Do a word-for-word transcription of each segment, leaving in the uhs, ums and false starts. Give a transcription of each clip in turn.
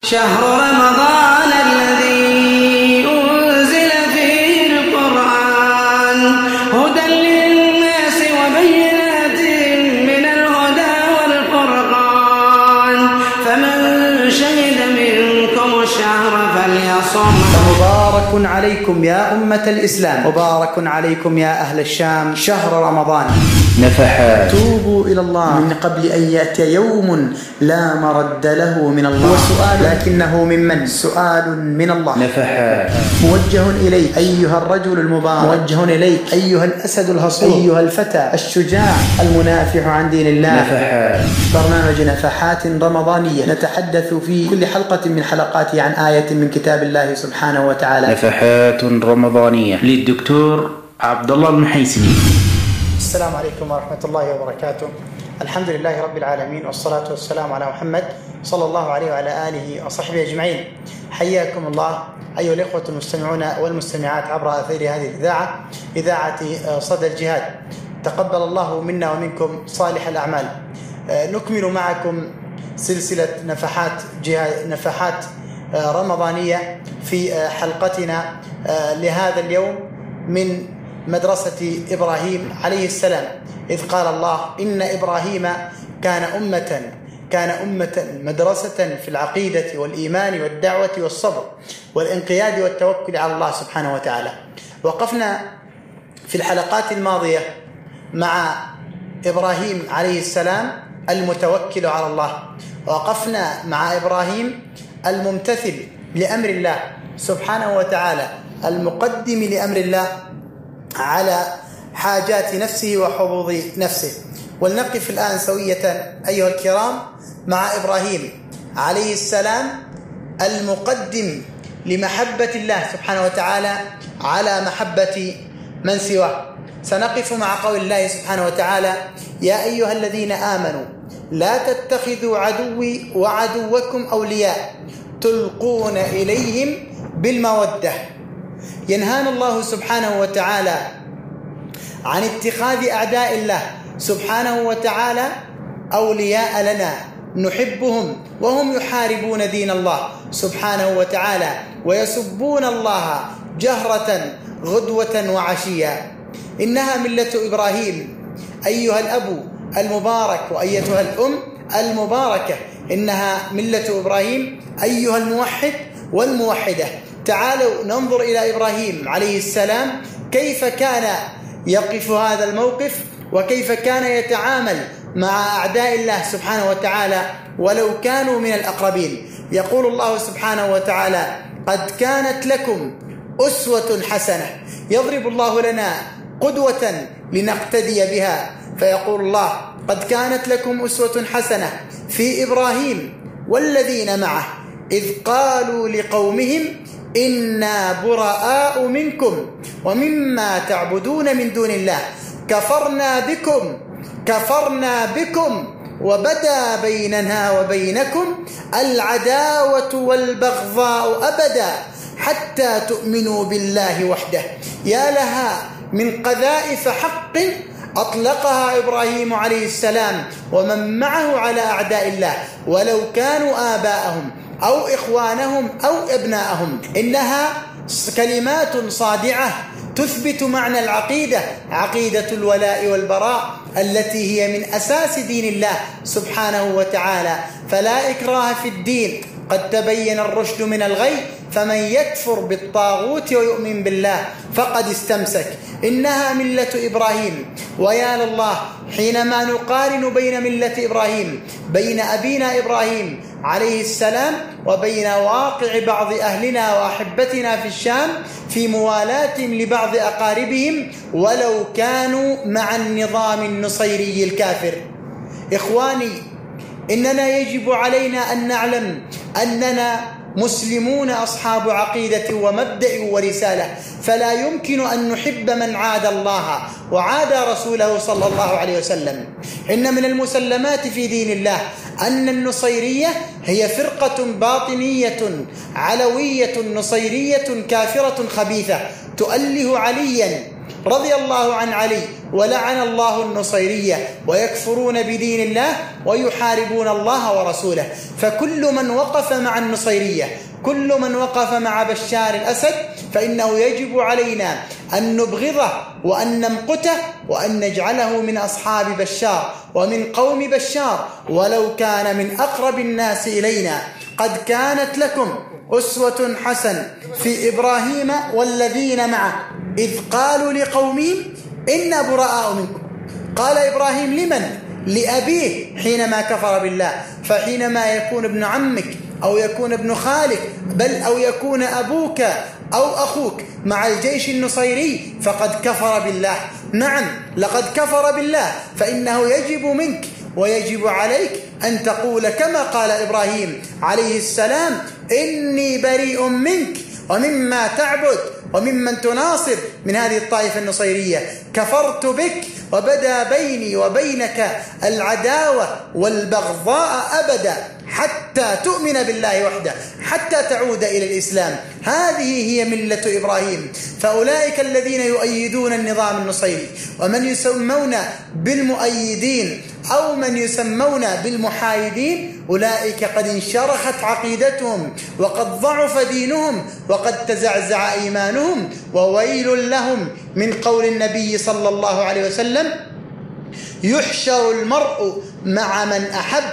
شهر رمضان الذي أنزل فيه القرآن هدى للناس وبينات من الهدى والفرقان فمن شهد منكم الشهر فليصم. مبارك عليكم يا أمة الإسلام، مبارك عليكم يا أهل الشام، شهر رمضان. نفحات. توبوا إلى الله من قبل أن يأتي يوم لا مرد له من الله. هو سؤال لكنه ممن؟ سؤال من الله. نفحات. موجه إليك أيها الرجل المبارك، موجه إليك أيها الأسد الهصور، أيها الفتى الشجاع المنافح عن دين الله. نفحات. برنامج نفحات رمضانية نتحدث في كل حلقة من حلقاته عن آية من كتاب الله سبحانه وتعالى. نفحات رمضانية للدكتور عبد الله المحيسني. السلام عليكم ورحمة الله وبركاته. الحمد لله رب العالمين، والصلاة والسلام على محمد صلى الله عليه وعلى آله وصحبه أجمعين. حياكم الله أيها الإخوة المستمعون والمستمعات عبر أثير هذه الإذاعة، إذاعة صدى الجهاد. تقبل الله منا ومنكم صالح الأعمال. نكمل معكم سلسلة نفحات جهاد نفحات رمضانية في حلقتنا لهذا اليوم من مدرسة إبراهيم عليه السلام، إذ قال الله إن إبراهيم كان أمة كان أمة مدرسة في العقيدة والإيمان والدعوة والصبر والانقياد والتوكل على الله سبحانه وتعالى. وقفنا في الحلقات الماضية مع إبراهيم عليه السلام المتوكل على الله، وقفنا مع إبراهيم الممتثل لأمر الله سبحانه وتعالى، المقدم لأمر الله على حاجات نفسه وحظوظ نفسه. ولنقف الآن سوية أيها الكرام مع إبراهيم عليه السلام المقدم لمحبة الله سبحانه وتعالى على محبة من سواه. سنقف مع قول الله سبحانه وتعالى يا أيها الذين آمنوا لا تتخذوا عدوي وعدوكم أولياء تلقون إليهم بالمودة. ينهانا الله سبحانه وتعالى عن اتخاذ أعداء الله سبحانه وتعالى أولياء لنا نحبهم وهم يحاربون دين الله سبحانه وتعالى ويسبون الله جهرة غدوة وعشيا. إنها ملة إبراهيم أيها الأب المبارك وأيتها الأم المباركة، إنها ملة إبراهيم أيها الموحد والموحدة. تعالوا ننظر إلى إبراهيم عليه السلام كيف كان يقف هذا الموقف، وكيف كان يتعامل مع أعداء الله سبحانه وتعالى ولو كانوا من الأقربين. يقول الله سبحانه وتعالى قد كانت لكم أسوة حسنة. يضرب الله لنا قدوة لنقتدي بها، فيقول الله قد كانت لكم أسوة حسنة في إبراهيم والذين معه إذ قالوا لقومهم إنا براء منكم ومما تعبدون من دون الله كفرنا بكم كفرنا بكم وبدا بيننا وبينكم العداوة والبغضاء أبدا حتى تؤمنوا بالله وحده. يا لها من قذائف حق أطلقها إبراهيم عليه السلام ومن معه على أعداء الله ولو كانوا آباءهم أو إخوانهم أو أبناءهم. إنها كلمات صادعة تثبت معنى العقيدة، عقيدة الولاء والبراء التي هي من أساس دين الله سبحانه وتعالى. فلا إكراه في الدين قد تبين الرشد من الغي فمن يكفر بالطاغوت ويؤمن بالله فقد استمسك. إنها ملة إبراهيم. ويا لله حينما نقارن بين ملة إبراهيم بين أبينا إبراهيم عليه السلام وبين واقع بعض أهلنا وأحبتنا في الشام في موالاتهم لبعض أقاربهم ولو كانوا مع النظام النصيري الكافر. إخواني، إننا يجب علينا أن نعلم أننا مسلمون أصحاب عقيدة ومبدأ ورسالة، فلا يمكن أن نحب من عاد الله وعاد رسوله صلى الله عليه وسلم. إن من المسلمات في دين الله أن النصيرية هي فرقة باطنية علوية نصيرية كافرة خبيثة تؤله عليا رضي الله عن علي ولعن الله النصيرية ويكفرون بدين الله ويحاربون الله ورسوله. فكل من وقف مع النصيرية، كل من وقف مع بشار الأسد، فإنه يجب علينا أن نبغضه وأن نمقته وأن نجعله من أصحاب بشار ومن قوم بشار ولو كان من أقرب الناس إلينا. قد كانت لكم أسوة حسنة في إبراهيم والذين معه إذ قالوا لقومهم إنا براء منكم. قال إبراهيم لمن؟ لأبيه حينما كفر بالله. فحينما يكون ابن عمك أو يكون ابن خالك بل أو يكون أبوك أو أخوك مع الجيش النصيري فقد كفر بالله. نعم لقد كفر بالله، فإنه يجب منك ويجب عليك أن تقول كما قال إبراهيم عليه السلام: إني بريء منك ومما تعبد وممن تناصر من هذه الطائفة النصيرية، كفرت بك وبدا بيني وبينك العداوة والبغضاء أبدا حتى تؤمن بالله وحده، حتى تعود إلى الإسلام. هذه هي ملة إبراهيم. فأولئك الذين يؤيدون النظام النصيري ومن يسمون بالمؤيدين أو من يسمون بالمحايدين، أولئك قد انشرخت عقيدتهم وقد ضعف دينهم وقد تزعزع إيمانهم. وويل لهم من قول النبي صلى الله عليه وسلم: يحشر المرء مع من أحب،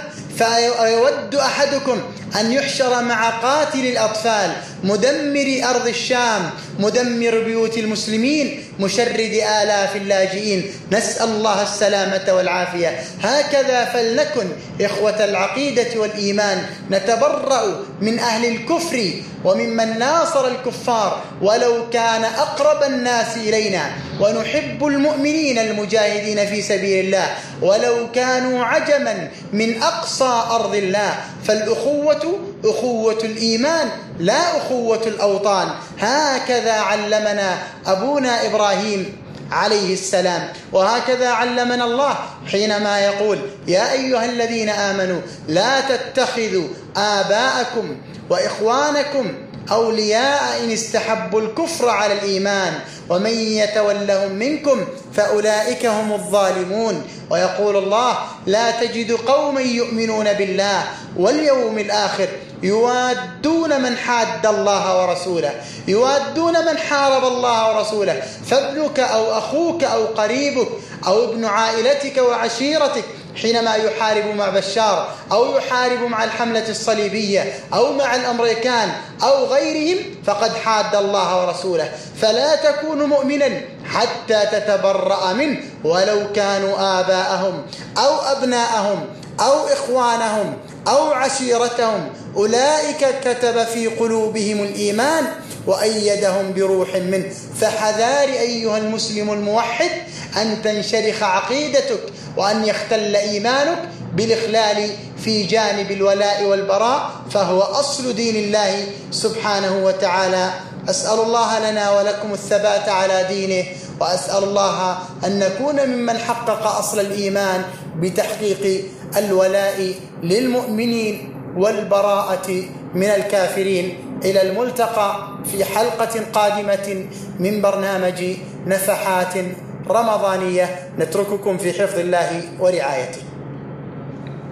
فيود أحدكم أن يحشر مع قاتل الأطفال مدمر أرض الشام مدمر بيوت المسلمين مشرد آلاف اللاجئين. نسأل الله السلامة والعافية. هكذا فلنكن إخوة العقيدة والإيمان، نتبرأ من أهل الكفر وممن ناصر الكفار ولو كان أقرب الناس إلينا، ونحب المؤمنين المجاهدين في سبيل الله ولو كانوا عجما من أقصى أرض الله. فالأخوة أخوة الإيمان لا أخوة الأوطان. هكذا علمنا أبونا إبراهيم عليه السلام، وهكذا علمنا الله حينما يقول: يا أيها الذين آمنوا لا تتخذوا آباءكم وإخوانكم أولياء إن استحبوا الكفر على الإيمان ومن يتولهم منكم فأولئك هم الظالمون. ويقول الله: لا تجد قوما يؤمنون بالله واليوم الآخر يوادون من حاد الله ورسوله، يوادون من حارب الله ورسوله. فابنك أو أخوك أو قريبك أو ابن عائلتك وعشيرتك حينما يحارب مع بشار أو يحارب مع الحملة الصليبية أو مع الأمريكان أو غيرهم فقد حاد الله ورسوله. فلا تكون مؤمنا حتى تتبرأ منه ولو كانوا آباءهم أو أبناءهم أو إخوانهم أو عشيرتهم. أولئك كتب في قلوبهم الإيمان وأيدهم بروح منه. فحذار أيها المسلم الموحد أن تنشرخ عقيدتك وأن يختل إيمانك بالإخلال في جانب الولاء والبراء، فهو أصل دين الله سبحانه وتعالى. أسأل الله لنا ولكم الثبات على دينه، وأسأل الله أن نكون ممن حقق أصل الإيمان بتحقيق الولاء للمؤمنين والبراءة من الكافرين. إلى الملتقى في حلقة قادمة من برنامج نفحات رمضانية. نترككم في حفظ الله ورعايته.